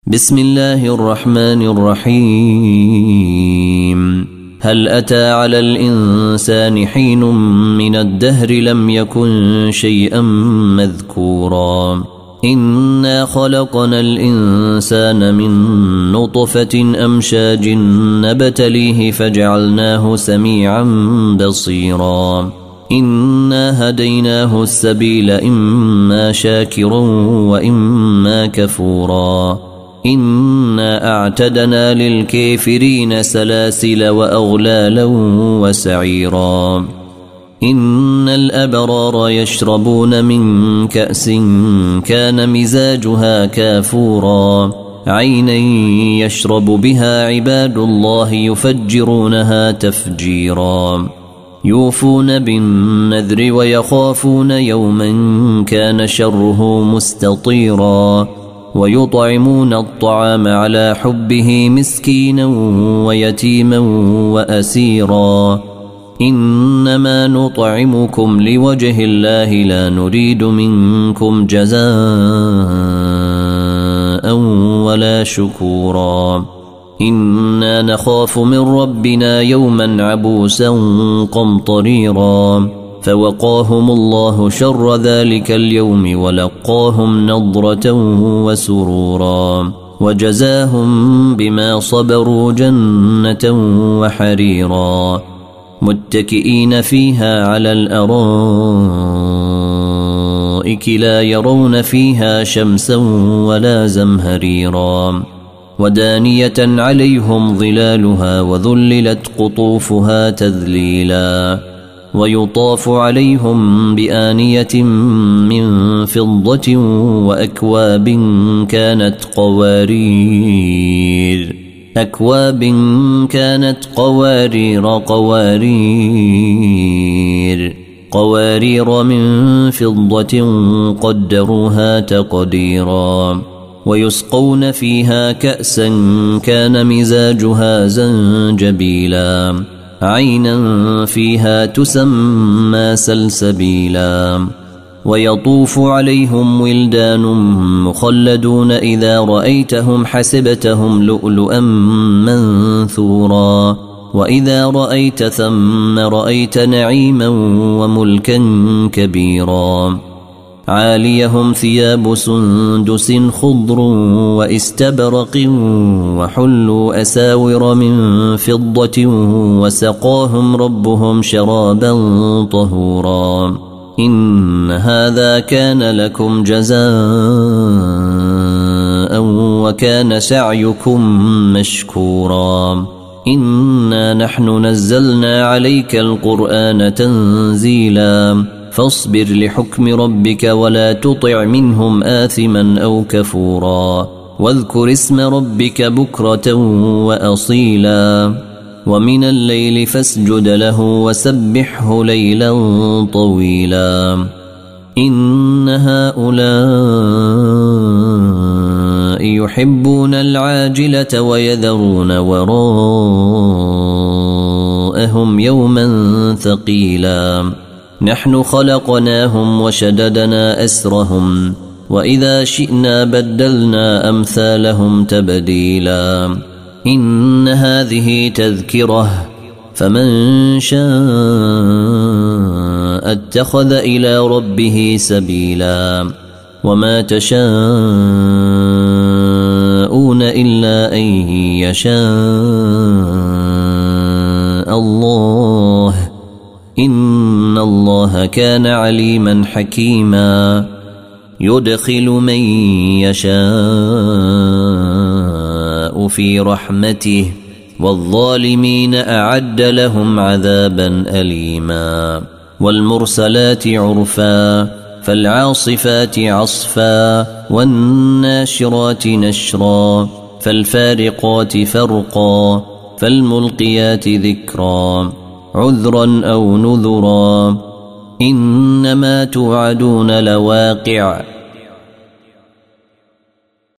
بسم الله الرحمن الرحيم. هل أتى على الإنسان حين من الدهر لم يكن شيئا مذكورا. إنا خلقنا الإنسان من نطفة أمشاج نبتليه فجعلناه سميعا بصيرا. إنا هديناه السبيل إما شاكرا وإما كفورا. إنا أعتدنا للكافرين سلاسل وأغلالا وسعيرا. إن الأبرار يشربون من كأس كان مزاجها كافورا. عينا يشرب بها عباد الله يفجرونها تفجيرا. يوفون بالنذر ويخافون يوما كان شره مستطيرا. ويطعمون الطعام على حبه مسكينا ويتيما وأسيرا. إنما نطعمكم لوجه الله لا نريد منكم جزاء ولا شكورا. إنا نخاف من ربنا يوما عبوسا قمطريرا. فوقاهم الله شر ذلك اليوم ولقاهم نضرة وسرورا. وجزاهم بما صبروا جنة وحريرا. متكئين فيها على الأرائك لا يرون فيها شمسا ولا زمهريرا. ودانية عليهم ظلالها وذللت قطوفها تذليلا. ويطاف عليهم بآنية من فضة وأكواب كانت قوارير من فضة قدروها تقديرا. ويسقون فيها كأسا كان مزاجها زنجبيلا. عينا فيها تسمى سلسبيلا. ويطوف عليهم ولدان مخلدون إذا رأيتهم حسبتهم لؤلؤا منثورا. وإذا رأيت ثم رأيت نعيما وملكا كبيرا. عاليهم ثياب سندس خضر واستبرق وحلوا أساور من فضة وسقاهم ربهم شرابا طهورا. إن هذا كان لكم جزاء وكان سعيكم مشكورا. إنا نحن نزلنا عليك القرآن تنزيلا. فاصبر لحكم ربك ولا تطع منهم آثما أو كفورا. واذكر اسم ربك بكرة وأصيلا. ومن الليل فاسجد له وسبحه ليلا طويلا. إن هؤلاء يحبون العاجلة ويذرون وراءهم يوما ثقيلا. نحن خلقناهم وشددنا أسرهم وإذا شئنا بدلنا أمثالهم تبديلا. إن هذه تذكرة فمن شاء اتخذ إلى ربه سبيلا. وما تشاءون إلا أن يشاء الله. إن الله كان عليما حكيما. يدخل من يشاء في رحمته والظالمين أعد لهم عذابا أليما. والمرسلات عرفا فالعاصفات عصفا والناشرات نشرا فالفارقات فرقا فالملقيات ذكرا عذرا أو نذرا. إنما توعدون لواقع